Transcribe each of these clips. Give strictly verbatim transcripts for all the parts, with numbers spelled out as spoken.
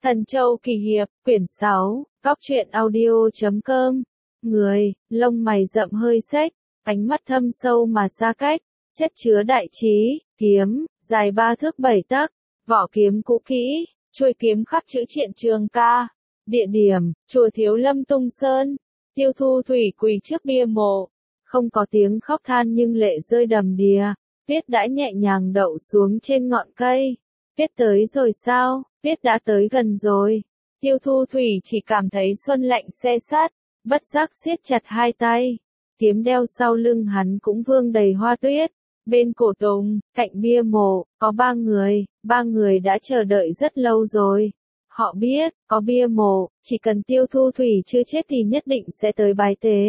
Thần Châu Kỳ Hiệp, quyển sáu, góc truyện audio chấm com. Người, lông mày rậm hơi xếch, ánh mắt thâm sâu mà xa cách, chất chứa đại trí, kiếm, dài ba thước bảy tấc, vỏ kiếm cũ kỹ, chuôi kiếm khắc chữ Triện Trường Ca. Địa điểm, chùa Thiếu Lâm Tung Sơn. Tiêu Thu Thủy quỳ trước bia mộ, không có tiếng khóc than nhưng lệ rơi đầm đìa. Tuyết đã nhẹ nhàng đậu xuống trên ngọn cây. Tuyết tới rồi sao? Tuyết đã tới gần rồi. Tiêu Thu Thủy chỉ cảm thấy xuân lạnh se sát, bất giác siết chặt hai tay. Kiếm đeo sau lưng hắn cũng vương đầy hoa tuyết. Bên cổ tùng, cạnh bia mộ, có ba người, ba người đã chờ đợi rất lâu rồi. Họ biết, có bia mộ, chỉ cần Tiêu Thu Thủy chưa chết thì nhất định sẽ tới bái tế.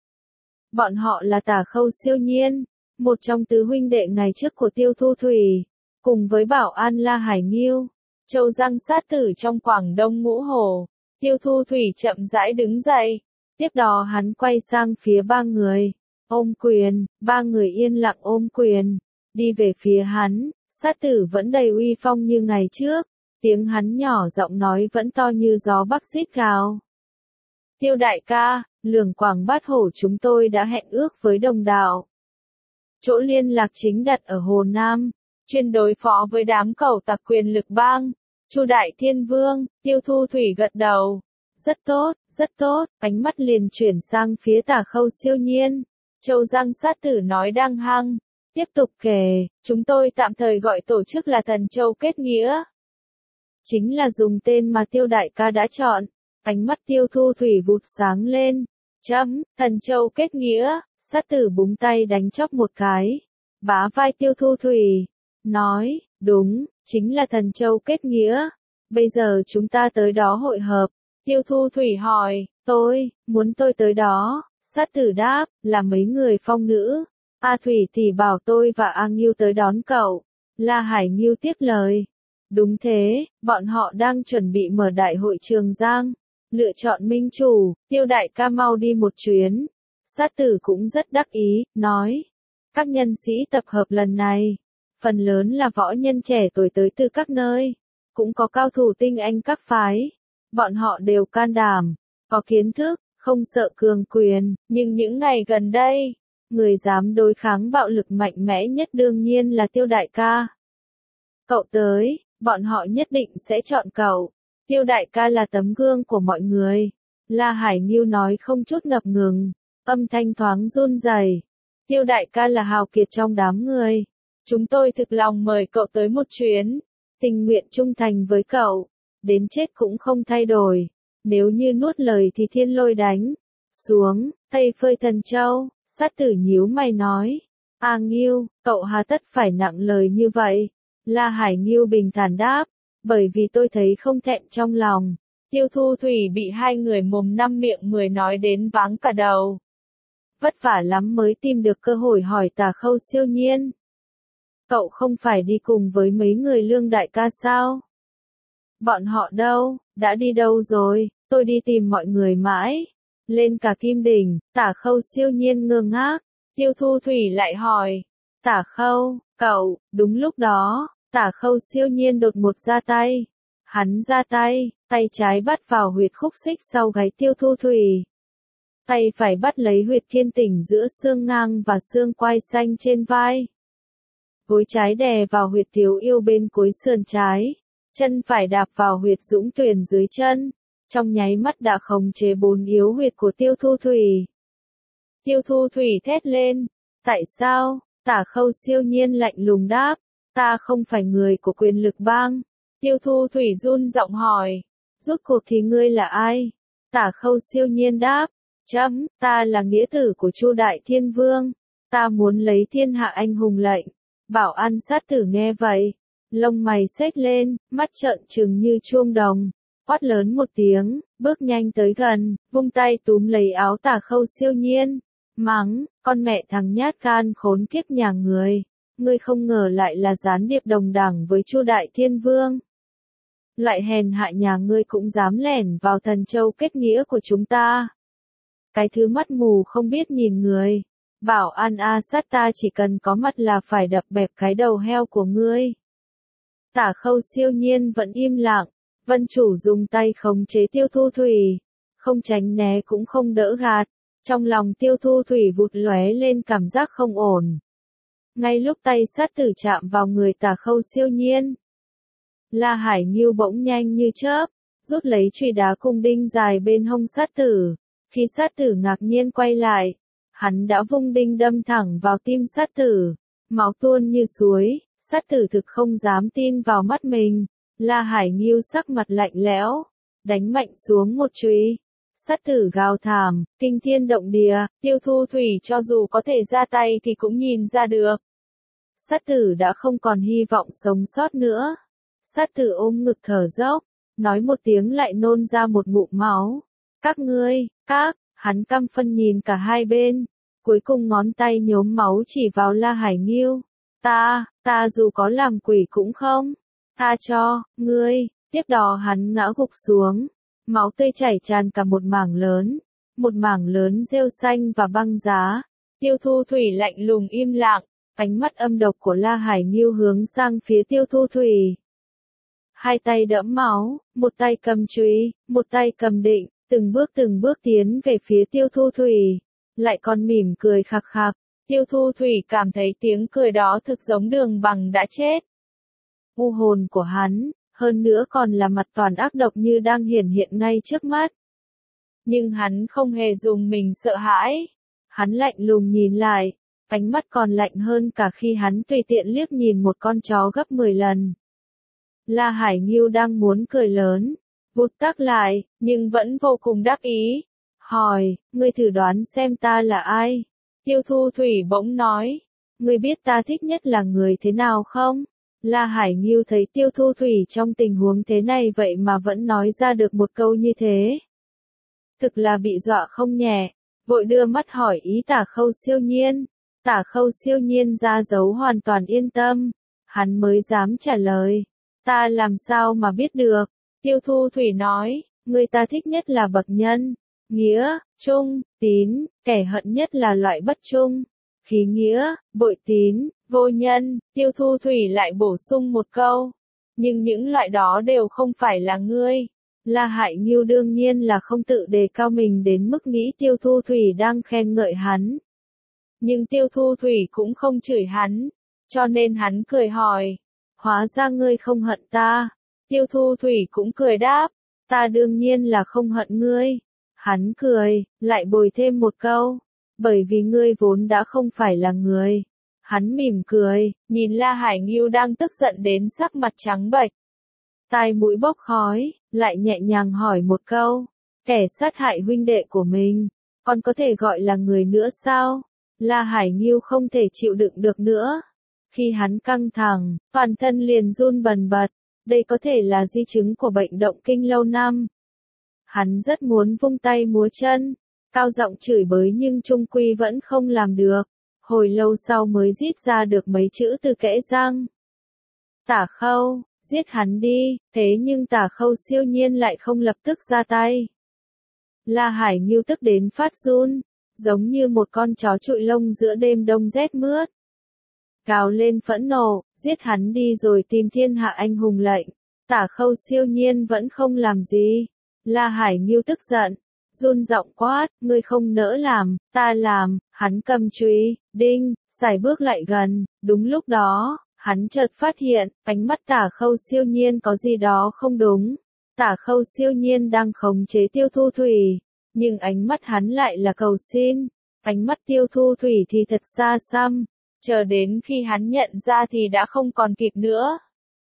Bọn họ là Tả Khâu Siêu Nhiên, một trong tứ huynh đệ ngày trước của Tiêu Thu Thủy, cùng với Bảo An La Hải Nghiêu, Châu Giang sát tử trong Quảng Đông Ngũ Hổ. Tiêu Thu Thủy chậm rãi đứng dậy, tiếp đó hắn quay sang phía ba người, ôm quyền, ba người yên lặng ôm quyền, đi về phía hắn, sát tử vẫn đầy uy phong như ngày trước, tiếng hắn nhỏ giọng nói vẫn to như gió bắc rít gào. Tiêu đại ca, Lường Quảng Bát Hổ chúng tôi đã hẹn ước với đồng đạo. Chỗ liên lạc chính đặt ở Hồ Nam, chuyên đối phó với đám cẩu tặc quyền lực bang. Chu Đại Thiên Vương, Tiêu Thu Thủy gật đầu. Rất tốt, rất tốt, ánh mắt liền chuyển sang phía Tả Khâu Siêu Nhiên. Châu Giang sát tử nói đang hăng. Tiếp tục kể, chúng tôi tạm thời gọi tổ chức là Thần Châu Kết Nghĩa. Chính là dùng tên mà Tiêu đại ca đã chọn. Ánh mắt Tiêu Thu Thủy vụt sáng lên. Chấm, Thần Châu Kết Nghĩa, sát tử búng tay đánh chóp một cái. Bá vai Tiêu Thu Thủy. Nói, đúng, chính là Thần Châu Kết Nghĩa. Bây giờ chúng ta tới đó hội hợp. Tiêu Thu Thủy hỏi, tôi, muốn tôi tới đó. Sát tử đáp, là mấy người phong nữ. A Thủy thì bảo tôi và A Nghiêu tới đón cậu. La Hải Nghiêu tiếp lời. Đúng thế, bọn họ đang chuẩn bị mở đại hội Trường Giang. Lựa chọn minh chủ, Tiêu đại ca mau đi một chuyến. Sát tử cũng rất đắc ý, nói. Các nhân sĩ tập hợp lần này, phần lớn là võ nhân trẻ tuổi tới từ các nơi, cũng có cao thủ tinh anh các phái. Bọn họ đều can đảm, có kiến thức, không sợ cường quyền, nhưng những ngày gần đây, người dám đối kháng bạo lực mạnh mẽ nhất đương nhiên là Tiêu đại ca. Cậu tới, bọn họ nhất định sẽ chọn cậu. Tiêu đại ca là tấm gương của mọi người. La Hải Nghiêu nói không chút ngập ngừng, âm thanh thoáng run rẩy. Tiêu đại ca là hào kiệt trong đám người. Chúng tôi thực lòng mời cậu tới một chuyến, tình nguyện trung thành với cậu, đến chết cũng không thay đổi. Nếu như nuốt lời thì thiên lôi đánh xuống, Tây phơi Thần Châu. Sát tử nhíu mày nói. A Nghiêu, cậu hà tất phải nặng lời như vậy? La Hải Nghiêu bình thản đáp. Bởi vì tôi thấy không thẹn trong lòng. Tiêu Thu Thủy bị hai người mồm năm miệng mười nói đến váng cả đầu. Vất vả lắm mới tìm được cơ hội hỏi Tả Khâu Siêu Nhiên. Cậu không phải đi cùng với mấy người Lương đại ca sao? Bọn họ đâu, đã đi đâu rồi? Tôi đi tìm mọi người mãi. Lên cả Kim Đỉnh, Tả Khâu Siêu Nhiên ngơ ngác. Tiêu Thu Thủy lại hỏi. Tả Khâu, cậu, đúng lúc đó, Tả Khâu Siêu Nhiên đột ngột ra tay. Hắn ra tay, tay trái bắt vào huyệt khúc xích sau gáy Tiêu Thu Thủy. Tay phải bắt lấy huyệt thiên tỉnh giữa xương ngang và xương quai xanh trên vai. Gối trái đè vào huyệt thiếu yêu bên cuối sườn trái. Chân phải đạp vào huyệt dũng tuyển dưới chân. Trong nháy mắt đã khống chế bốn yếu huyệt của Tiêu Thu Thủy. Tiêu Thu Thủy thét lên. Tại sao? Tả Khâu Siêu Nhiên lạnh lùng đáp. Ta không phải người của quyền lực bang. Tiêu Thu Thủy run giọng hỏi. Rốt cuộc thì ngươi là ai? Tả Khâu Siêu Nhiên đáp. Chấm, ta là nghĩa tử của Chu Đại Thiên Vương. Ta muốn lấy thiên hạ anh hùng lệnh. Bảo An sát tử nghe vậy. Lông mày xếch lên, mắt trợn trừng như chuông đồng. Quát lớn một tiếng, bước nhanh tới gần, vung tay túm lấy áo Tả Khâu Siêu Nhiên. Mắng, con mẹ thằng nhát gan khốn kiếp nhà người. Ngươi không ngờ lại là gián điệp đồng đảng với Chu Đại Thiên Vương. Lại hèn hạ nhà ngươi cũng dám lẻn vào Thần Châu Kết Nghĩa của chúng ta. Cái thứ mắt mù không biết nhìn người. Bảo An A sát ta chỉ cần có mắt là phải đập bẹp cái đầu heo của ngươi. Tả Khâu Siêu Nhiên vẫn im lặng, Vân chủ dùng tay khống chế Tiêu Thu Thủy, không tránh né cũng không đỡ gạt, trong lòng Tiêu Thu Thủy vụt lóe lên cảm giác không ổn. Ngay lúc tay sát tử chạm vào người Tả Khâu Siêu Nhiên, La Hải Nghiêu bỗng nhanh như chớp, rút lấy chùy đá cung đinh dài bên hông sát tử. Khi sát tử ngạc nhiên quay lại, hắn đã vung đinh đâm thẳng vào tim sát tử, máu tuôn như suối, sát tử thực không dám tin vào mắt mình. La Hải Nghiêu sắc mặt lạnh lẽo, đánh mạnh xuống một chùy. Sát tử gào thảm, kinh thiên động địa, Tiêu Thu Thủy cho dù có thể ra tay thì cũng nhìn ra được. Sát tử đã không còn hy vọng sống sót nữa. Sát tử ôm ngực thở dốc, nói một tiếng lại nôn ra một ngụm máu. Các ngươi, các, hắn căm phân nhìn cả hai bên, cuối cùng ngón tay nhuốm máu chỉ vào La Hải Nghiêu. Ta, ta dù có làm quỷ cũng không, tha cho, ngươi, tiếp đó hắn ngã gục xuống, máu tươi chảy tràn cả một mảng lớn, một mảng lớn rêu xanh và băng giá. Tiêu Thu Thủy lạnh lùng im lặng, ánh mắt âm độc của La Hải Nghiêu hướng sang phía Tiêu Thu Thủy. Hai tay đẫm máu, một tay cầm chùy, một tay cầm định, từng bước từng bước tiến về phía Tiêu Thu Thủy, lại còn mỉm cười khặc khặc. Tiêu Thu Thủy cảm thấy tiếng cười đó thực giống Đường Bằng đã chết. U hồn của hắn, hơn nữa còn là mặt toàn ác độc như đang hiển hiện ngay trước mắt. Nhưng hắn không hề dùng mình sợ hãi. Hắn lạnh lùng nhìn lại, ánh mắt còn lạnh hơn cả khi hắn tùy tiện liếc nhìn một con chó gấp mười lần. La Hải Nghiêu đang muốn cười lớn, vụt tắc lại, nhưng vẫn vô cùng đắc ý. Hỏi, ngươi thử đoán xem ta là ai? Tiêu Thu Thủy bỗng nói, ngươi biết ta thích nhất là người thế nào không? La Hải Nghiêu thấy Tiêu Thu Thủy trong tình huống thế này vậy mà vẫn nói ra được một câu như thế. Thực là bị dọa không nhẹ, vội đưa mắt hỏi ý Tả Khâu Siêu Nhiên. Tả Khâu Siêu Nhiên ra dấu hoàn toàn yên tâm, hắn mới dám trả lời. Ta làm sao mà biết được? Tiêu Thu Thủy nói, người ta thích nhất là bậc nhân, nghĩa, trung, tín, kẻ hận nhất là loại bất trung, khí nghĩa, bội tín, vô nhân. Tiêu Thu Thủy lại bổ sung một câu, nhưng những loại đó đều không phải là ngươi. La Hải Nghiêu đương nhiên là không tự đề cao mình đến mức nghĩ Tiêu Thu Thủy đang khen ngợi hắn. Nhưng Tiêu Thu Thủy cũng không chửi hắn, cho nên hắn cười hỏi, hóa ra ngươi không hận ta. Tiêu Thu Thủy cũng cười đáp, ta đương nhiên là không hận ngươi. Hắn cười, lại bồi thêm một câu, bởi vì ngươi vốn đã không phải là người. Hắn mỉm cười, nhìn La Hải Nghiêu đang tức giận đến sắc mặt trắng bệch, tai mũi bốc khói, lại nhẹ nhàng hỏi một câu, kẻ sát hại huynh đệ của mình, còn có thể gọi là người nữa sao? La Hải Nghiêu không thể chịu đựng được nữa. Khi hắn căng thẳng, toàn thân liền run bần bật, đây có thể là di chứng của bệnh động kinh lâu năm. Hắn rất muốn vung tay múa chân, cao giọng chửi bới nhưng trung quy vẫn không làm được. Hồi lâu sau mới rít ra được mấy chữ từ kẽ răng. Tả Khâu, giết hắn đi, thế nhưng Tả Khâu Siêu Nhiên lại không lập tức ra tay. La Hải Nghiêu tức đến phát run, giống như một con chó trụi lông giữa đêm đông rét mướt. Gào lên phẫn nộ, giết hắn đi rồi tìm thiên hạ anh hùng lệnh. Tả Khâu Siêu Nhiên vẫn không làm gì. La Hải Nghiêu tức giận, run giọng quát, ngươi không nỡ làm, ta làm. Hắn cầm chùy, đinh, sải bước lại gần. Đúng lúc đó, hắn chợt phát hiện, ánh mắt Tả Khâu Siêu Nhiên có gì đó không đúng. Tả Khâu Siêu Nhiên đang khống chế Tiêu Thu Thủy, nhưng ánh mắt hắn lại là cầu xin. Ánh mắt Tiêu Thu Thủy thì thật xa xăm, chờ đến khi hắn nhận ra thì đã không còn kịp nữa.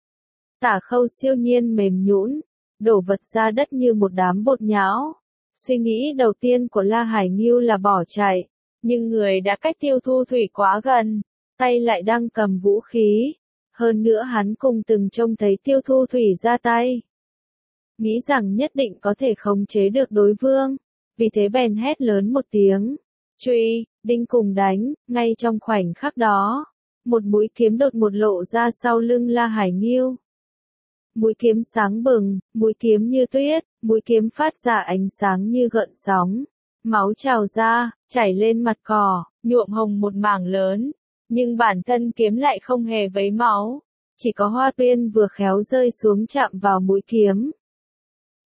Tả Khâu Siêu Nhiên mềm nhũn, đổ vật ra đất như một đám bột nhão. Suy nghĩ đầu tiên của La Hải Nghiêu là bỏ chạy, nhưng người đã cách Tiêu Thu Thủy quá gần, tay lại đang cầm vũ khí. Hơn nữa hắn cùng từng trông thấy Tiêu Thu Thủy ra tay, nghĩ rằng nhất định có thể khống chế được đối phương, vì thế bèn hét lớn một tiếng, chùy, đinh cùng đánh. Ngay trong khoảnh khắc đó, một mũi kiếm đột một lộ ra sau lưng La Hải Nghiêu. Mũi kiếm sáng bừng, mũi kiếm như tuyết, mũi kiếm phát ra ánh sáng như gợn sóng. Máu trào ra, chảy lên mặt cỏ, nhuộm hồng một mảng lớn. Nhưng bản thân kiếm lại không hề vấy máu. Chỉ có hoa tuyên vừa khéo rơi xuống chạm vào mũi kiếm.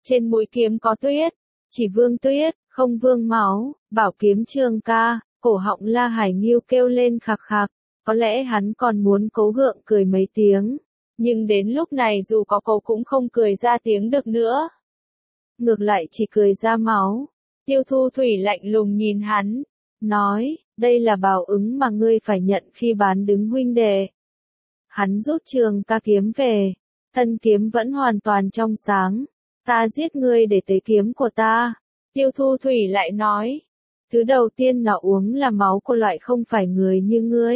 trên mũi kiếm có tuyết, chỉ vương tuyết, không vương máu, bảo kiếm trường ca, cổ họng La Hải Nghiêu kêu lên khạc khạc, có lẽ hắn còn muốn cố gượng cười mấy tiếng, nhưng đến lúc này dù có cố cũng không cười ra tiếng được nữa. Ngược lại chỉ cười ra máu. Tiêu Thu Thủy lạnh lùng nhìn hắn, nói, đây là báo ứng mà ngươi phải nhận khi bán đứng huynh đệ. Hắn rút trường ca kiếm về, thân kiếm vẫn hoàn toàn trong sáng, ta giết ngươi để tế kiếm của ta. Tiêu Thu Thủy lại nói, thứ đầu tiên nó uống là máu của loại không phải người như ngươi.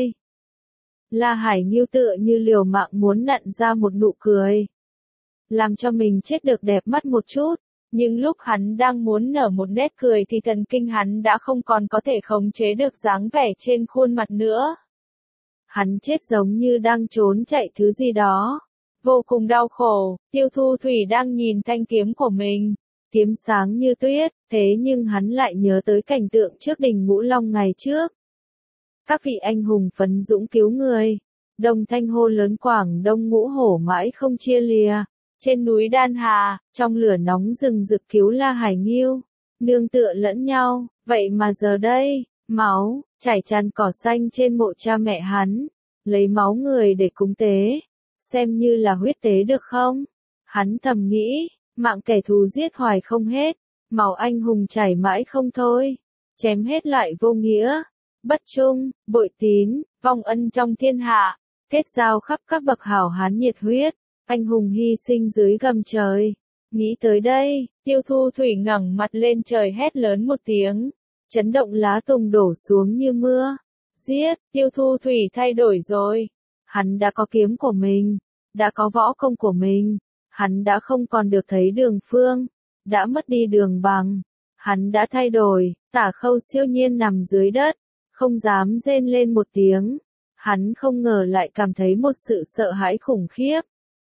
La Hải Nghiêu tựa như liều mạng muốn nặn ra một nụ cười, làm cho mình chết được đẹp mắt một chút. Nhưng lúc hắn đang muốn nở một nét cười thì thần kinh hắn đã không còn có thể khống chế được dáng vẻ trên khuôn mặt nữa. Hắn chết giống như đang trốn chạy thứ gì đó. Vô cùng đau khổ, Tiêu Thu Thủy đang nhìn thanh kiếm của mình. Kiếm sáng như tuyết, thế nhưng hắn lại nhớ tới cảnh tượng trước đình Ngũ Long ngày trước. Các vị anh hùng phấn dũng cứu người. Đồng thanh hô lớn Quảng Đông ngũ hổ mãi không chia lìa. Trên núi Đan Hà, trong lửa nóng rừng rực cứu La Hải Nghiêu, nương tựa lẫn nhau, vậy mà giờ đây, máu, chảy tràn cỏ xanh trên mộ cha mẹ hắn, lấy máu người để cúng tế, xem như là huyết tế được không? Hắn thầm nghĩ, mạng kẻ thù giết hoài không hết, máu anh hùng chảy mãi không thôi, chém hết lại vô nghĩa, bất trung, bội tín, vong ân trong thiên hạ, kết giao khắp các bậc hảo hán nhiệt huyết. Anh hùng hy sinh dưới gầm trời. Nghĩ tới đây, Tiêu Thu Thủy ngẩng mặt lên trời hét lớn một tiếng. Chấn động lá tùng đổ xuống như mưa. Giết, Tiêu Thu Thủy thay đổi rồi. Hắn đã có kiếm của mình. Đã có võ công của mình. Hắn đã không còn được thấy đường phương. Đã mất đi đường bằng. Hắn đã thay đổi. Tả Khâu siêu nhiên nằm dưới đất. Không dám rên lên một tiếng. Hắn không ngờ lại cảm thấy một sự sợ hãi khủng khiếp.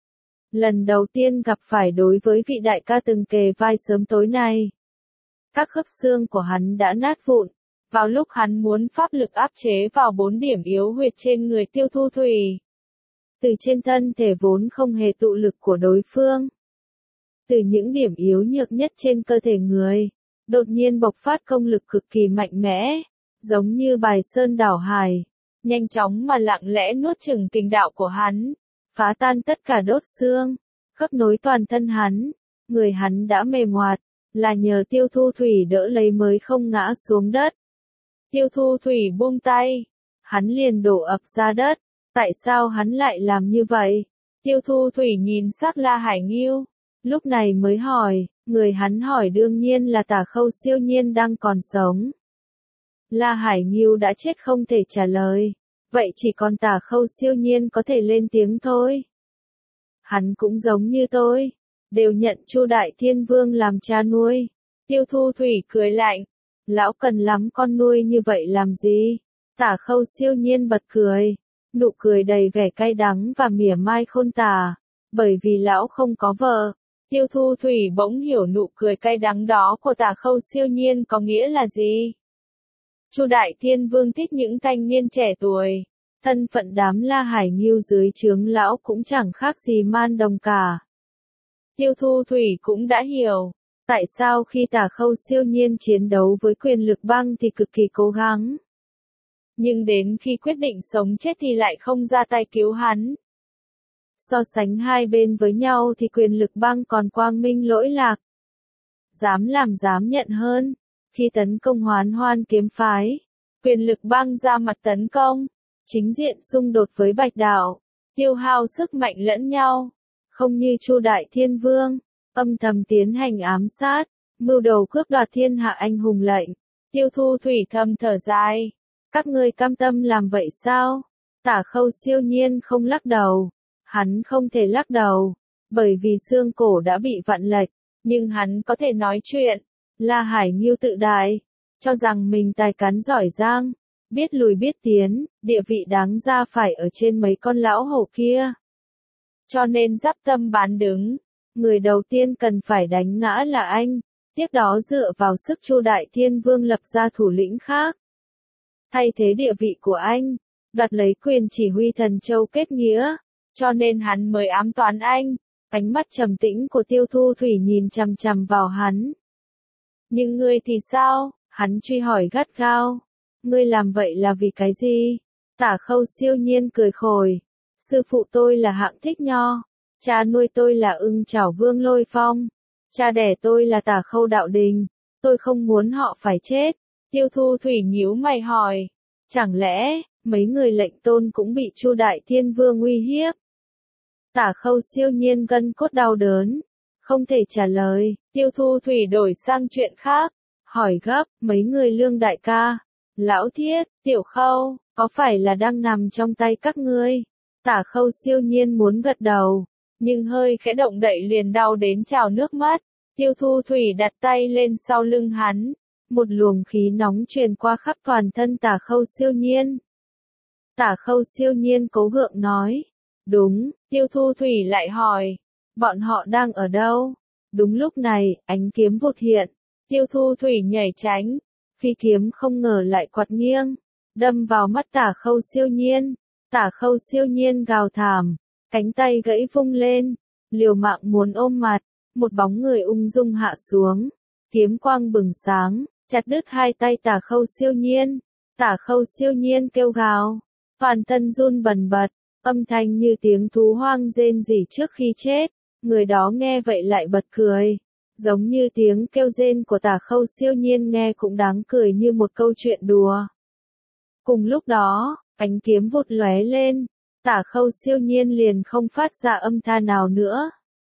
Lần đầu tiên gặp phải đối với vị đại ca từng kề vai sớm tối nay. Các khớp xương của hắn đã nát vụn. Vào lúc hắn muốn pháp lực áp chế vào bốn điểm yếu huyệt trên người Tiêu Thu Thủy. Từ trên thân thể vốn không hề tụ lực của đối phương. Từ những điểm yếu nhược nhất trên cơ thể người. Đột nhiên bộc phát công lực cực kỳ mạnh mẽ. Giống như bài sơn đảo hải. Nhanh chóng mà lặng lẽ nuốt chửng kình đạo của hắn. Phá tan tất cả đốt xương, khớp nối toàn thân hắn, người hắn đã mềm hoạt, là nhờ Tiêu Thu Thủy đỡ lấy mới không ngã xuống đất. Tiêu Thu Thủy buông tay, hắn liền đổ ập ra đất, tại sao hắn lại làm như vậy? Tiêu Thu Thủy nhìn sắc La Hải Nghiêu, lúc này mới hỏi, người hắn hỏi đương nhiên là Tả Khâu siêu nhiên đang còn sống. La Hải Nghiêu đã chết không thể trả lời. Vậy chỉ còn Tả Khâu siêu nhiên có thể lên tiếng thôi. Hắn cũng giống như tôi, đều nhận Chu Đại Thiên Vương làm cha nuôi. Tiêu Thu Thủy cười lạnh, lão cần lắm con nuôi như vậy làm gì? Tả Khâu siêu nhiên bật cười, nụ cười đầy vẻ cay đắng và mỉa mai khôn tả, bởi vì lão không có vợ. Tiêu Thu Thủy bỗng hiểu nụ cười cay đắng đó của Tả Khâu siêu nhiên có nghĩa là gì. Chu Đại Thiên Vương thích những thanh niên trẻ tuổi, thân phận đám La Hải Nghiêu dưới trướng lão cũng chẳng khác gì man đồng cả. Tiêu Thu Thủy cũng đã hiểu, tại sao khi Tả Khâu siêu nhiên chiến đấu với quyền lực băng thì cực kỳ cố gắng. Nhưng đến khi quyết định sống chết thì lại không ra tay cứu hắn. So sánh hai bên với nhau thì quyền lực băng còn quang minh lỗi lạc. Dám làm dám nhận hơn. Khi tấn công Hoán Hoan kiếm phái, quyền lực băng ra mặt tấn công, chính diện xung đột với Bạch Đạo, tiêu hao sức mạnh lẫn nhau, không như Chu Đại Thiên Vương, âm thầm tiến hành ám sát, mưu đồ cướp đoạt thiên hạ anh hùng lệnh. Tiêu Thu Thủy thầm thở dài, các ngươi cam tâm làm vậy sao? Tả Khâu siêu nhiên không lắc đầu, hắn không thể lắc đầu, bởi vì xương cổ đã bị vặn lệch, nhưng hắn có thể nói chuyện. La Hải Nghiêu tự đại, cho rằng mình tài cán giỏi giang, biết lùi biết tiến, địa vị đáng ra phải ở trên mấy con lão hổ kia. Cho nên giáp tâm bán đứng, người đầu tiên cần phải đánh ngã là anh, tiếp đó dựa vào sức Chu Đại Thiên Vương lập ra thủ lĩnh khác. Thay thế địa vị của anh, đoạt lấy quyền chỉ huy Thần Châu kết nghĩa, cho nên hắn mới ám toán anh, Ánh mắt trầm tĩnh của Tiêu Thu Thủy nhìn chằm chằm vào hắn. Nhưng ngươi thì sao? Hắn truy hỏi gắt gao. Ngươi làm vậy là vì cái gì? Tả Khâu siêu nhiên cười khồi. Sư phụ tôi là hạng thích nho. Cha nuôi tôi là ưng chảo vương Lôi Phong. Cha đẻ tôi là Tả Khâu đạo đình. Tôi không muốn họ phải chết. Tiêu Thu Thủy nhíu mày hỏi. Chẳng lẽ, mấy người lệnh tôn cũng bị Chu Đại Thiên Vương uy hiếp? Tả Khâu siêu nhiên gân cốt đau đớn. Không thể trả lời. Tiêu Thu Thủy đổi sang chuyện khác. Hỏi gấp, mấy người Lương đại ca, Lão Thiết, Tiểu Khâu, có phải là đang nằm trong tay các ngươi? Tả Khâu siêu nhiên muốn gật đầu, nhưng hơi khẽ động đậy liền đau đến trào nước mắt. Tiêu Thu Thủy đặt tay lên sau lưng hắn, một luồng khí nóng truyền qua khắp toàn thân Tả Khâu siêu nhiên. Tả Khâu siêu nhiên cố gượng nói, đúng. Tiêu Thu Thủy lại hỏi, bọn họ đang ở đâu? Đúng lúc này, ánh kiếm vụt hiện. Tiêu Thu Thủy nhảy tránh, phi kiếm không ngờ lại quạt nghiêng, đâm vào mắt Tả Khâu siêu nhiên. Tả Khâu siêu nhiên gào thảm, cánh tay gãy vung lên, liều mạng muốn ôm mặt, một bóng người ung dung hạ xuống, kiếm quang bừng sáng, chặt đứt hai tay Tả Khâu siêu nhiên. Tả Khâu siêu nhiên kêu gào, toàn thân run bần bật, âm thanh như tiếng thú hoang rên rỉ trước khi chết. Người đó nghe vậy lại bật cười. Giống như tiếng kêu rên của Tả Khâu siêu nhiên nghe cũng đáng cười như một câu chuyện đùa. Cùng lúc đó, ánh kiếm vụt lóe lên, Tả Khâu siêu nhiên liền không phát ra âm thanh nào nữa.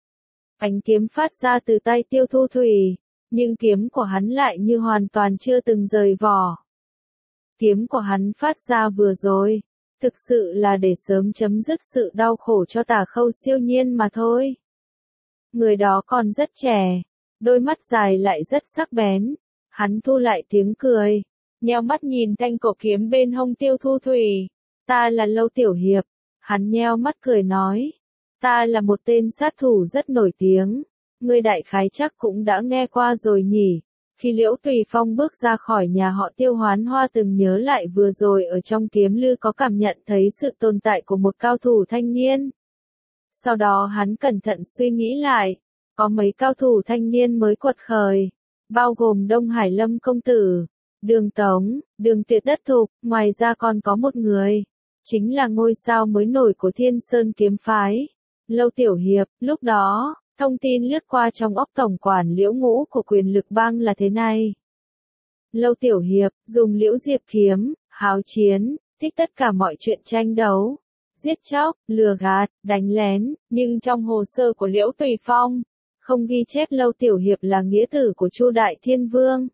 Ánh kiếm phát ra từ tay Tiêu Thu Thủy, nhưng kiếm của hắn lại như hoàn toàn chưa từng rời vỏ. Kiếm của hắn phát ra vừa rồi, thực sự là để sớm chấm dứt sự đau khổ cho Tả Khâu siêu nhiên mà thôi. Người đó còn rất trẻ, đôi mắt dài lại rất sắc bén. Hắn thu lại tiếng cười, nheo mắt nhìn thanh cổ kiếm bên hông Tiêu Thu Thủy. Ta là Lâu Tiểu Hiệp. Hắn nheo mắt cười nói. Ta là một tên sát thủ rất nổi tiếng. Ngươi đại khái chắc cũng đã nghe qua rồi nhỉ. Khi Liễu Tùy Phong bước ra khỏi nhà họ Tiêu, Hoán Hoa từng nhớ lại vừa rồi ở trong kiếm lư có cảm nhận thấy sự tồn tại của một cao thủ thanh niên. Sau đó hắn cẩn thận suy nghĩ lại, có mấy cao thủ thanh niên mới quật khởi, bao gồm Đông Hải Lâm công tử, Đường Tống, Đường Tuyệt Đất Thục, ngoài ra còn có một người, chính là ngôi sao mới nổi của Thiên Sơn kiếm phái, Lâu Tiểu Hiệp. Lúc đó, thông tin lướt qua trong óc tổng quản Liễu Ngũ của Quyền Lực Bang là thế này. Lâu Tiểu Hiệp, dùng liễu diệp kiếm, háo chiến, thích tất cả mọi chuyện tranh đấu, giết chóc, lừa gạt, đánh lén, nhưng trong hồ sơ của Liễu Tùy Phong, không ghi chép Lâu Tiểu Hiệp là nghĩa tử của Chu Đại Thiên Vương.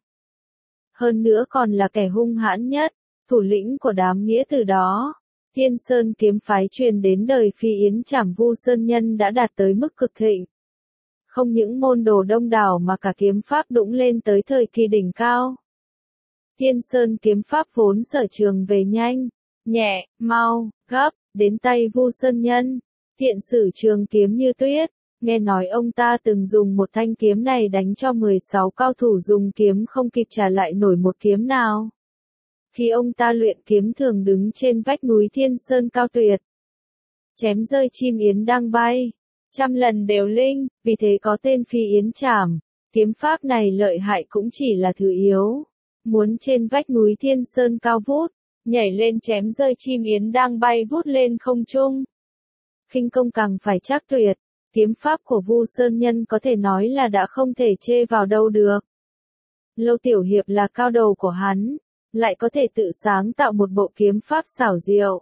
Hơn nữa còn là kẻ hung hãn nhất, thủ lĩnh của đám nghĩa tử đó. Thiên Sơn kiếm phái truyền đến đời Phi Yến Trảm Vu Sơn Nhân đã đạt tới mức cực thịnh. Không những môn đồ đông đảo mà cả kiếm pháp đũng lên tới thời kỳ đỉnh cao. Thiên Sơn kiếm pháp vốn sở trường về nhanh, nhẹ, mau, gấp, đến tay Vu Sơn Nhân, thiện sử trường kiếm như tuyết. Nghe nói ông ta từng dùng một thanh kiếm này đánh cho mười sáu cao thủ dùng kiếm không kịp trả lại nổi một kiếm nào. Khi ông ta luyện kiếm thường đứng trên vách núi Thiên Sơn cao tuyệt, chém rơi chim yến đang bay, trăm lần đều linh, vì thế có tên Phi Yến Trảm. Kiếm pháp này lợi hại cũng chỉ là thứ yếu. Muốn trên vách núi Thiên Sơn cao vút, nhảy lên chém rơi chim yến đang bay vút lên không trung. Khinh công càng phải chắc tuyệt. Kiếm pháp của Vu Sơn Nhân có thể nói là đã không thể chê vào đâu được. Lâu Tiểu Hiệp là cao đầu của hắn, lại có thể tự sáng tạo một bộ kiếm pháp xảo diệu.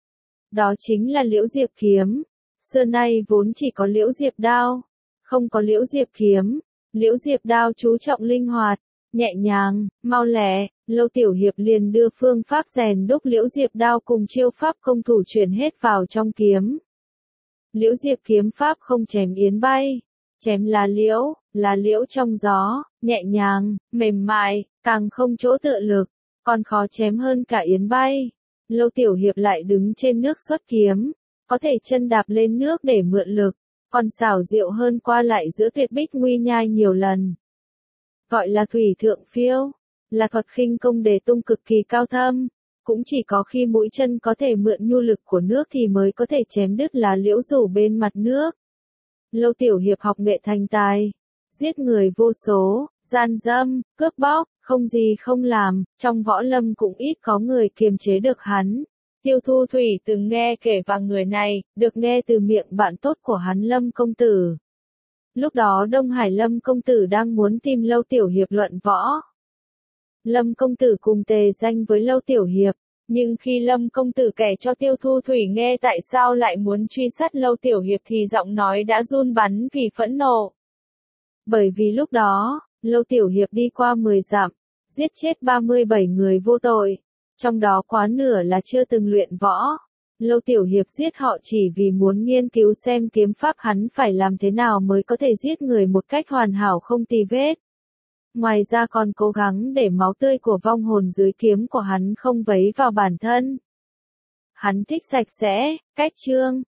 Đó chính là liễu diệp kiếm. Xưa nay vốn chỉ có liễu diệp đao, không có liễu diệp kiếm. Liễu diệp đao chú trọng linh hoạt, nhẹ nhàng, mau lẹ. Lâu Tiểu Hiệp liền đưa phương pháp rèn đúc liễu diệp đao cùng chiêu pháp công thủ chuyển hết vào trong kiếm. Liễu diệp kiếm pháp không chém yến bay, chém lá liễu, lá liễu trong gió, nhẹ nhàng, mềm mại, càng không chỗ tựa lực, còn khó chém hơn cả yến bay. Lâu Tiểu Hiệp lại đứng trên nước xuất kiếm, có thể chân đạp lên nước để mượn lực, còn xảo diệu hơn qua lại giữa tuyệt bích nguy nhai nhiều lần. Gọi là thủy thượng phiêu, là thuật khinh công đề tung cực kỳ cao thâm. Cũng chỉ có khi mũi chân có thể mượn nhu lực của nước thì mới có thể chém đứt lá liễu rủ bên mặt nước. Lâu Tiểu Hiệp học nghệ thành tài, giết người vô số, gian dâm, cướp bóc, không gì không làm, trong võ lâm cũng ít có người kiềm chế được hắn. Tiêu Thu Thủy từng nghe kể và người này, được nghe từ miệng bạn tốt của hắn Lâm Công Tử. Lúc đó Đông Hải Lâm Công Tử đang muốn tìm Lâu Tiểu Hiệp luận võ. Lâm Công Tử cùng tề danh với Lâu Tiểu Hiệp, nhưng khi Lâm Công Tử kể cho Tiêu Thu Thủy nghe tại sao lại muốn truy sát Lâu Tiểu Hiệp thì giọng nói đã run bắn vì phẫn nộ. Bởi vì lúc đó, Lâu Tiểu Hiệp đi qua mười dặm, giết chết ba mươi bảy người vô tội, trong đó quá nửa là chưa từng luyện võ. Lâu Tiểu Hiệp giết họ chỉ vì muốn nghiên cứu xem kiếm pháp hắn phải làm thế nào mới có thể giết người một cách hoàn hảo không tì vết. Ngoài ra còn cố gắng để máu tươi của vong hồn dưới kiếm của hắn không vấy vào bản thân. Hắn thích sạch sẽ, cách chương,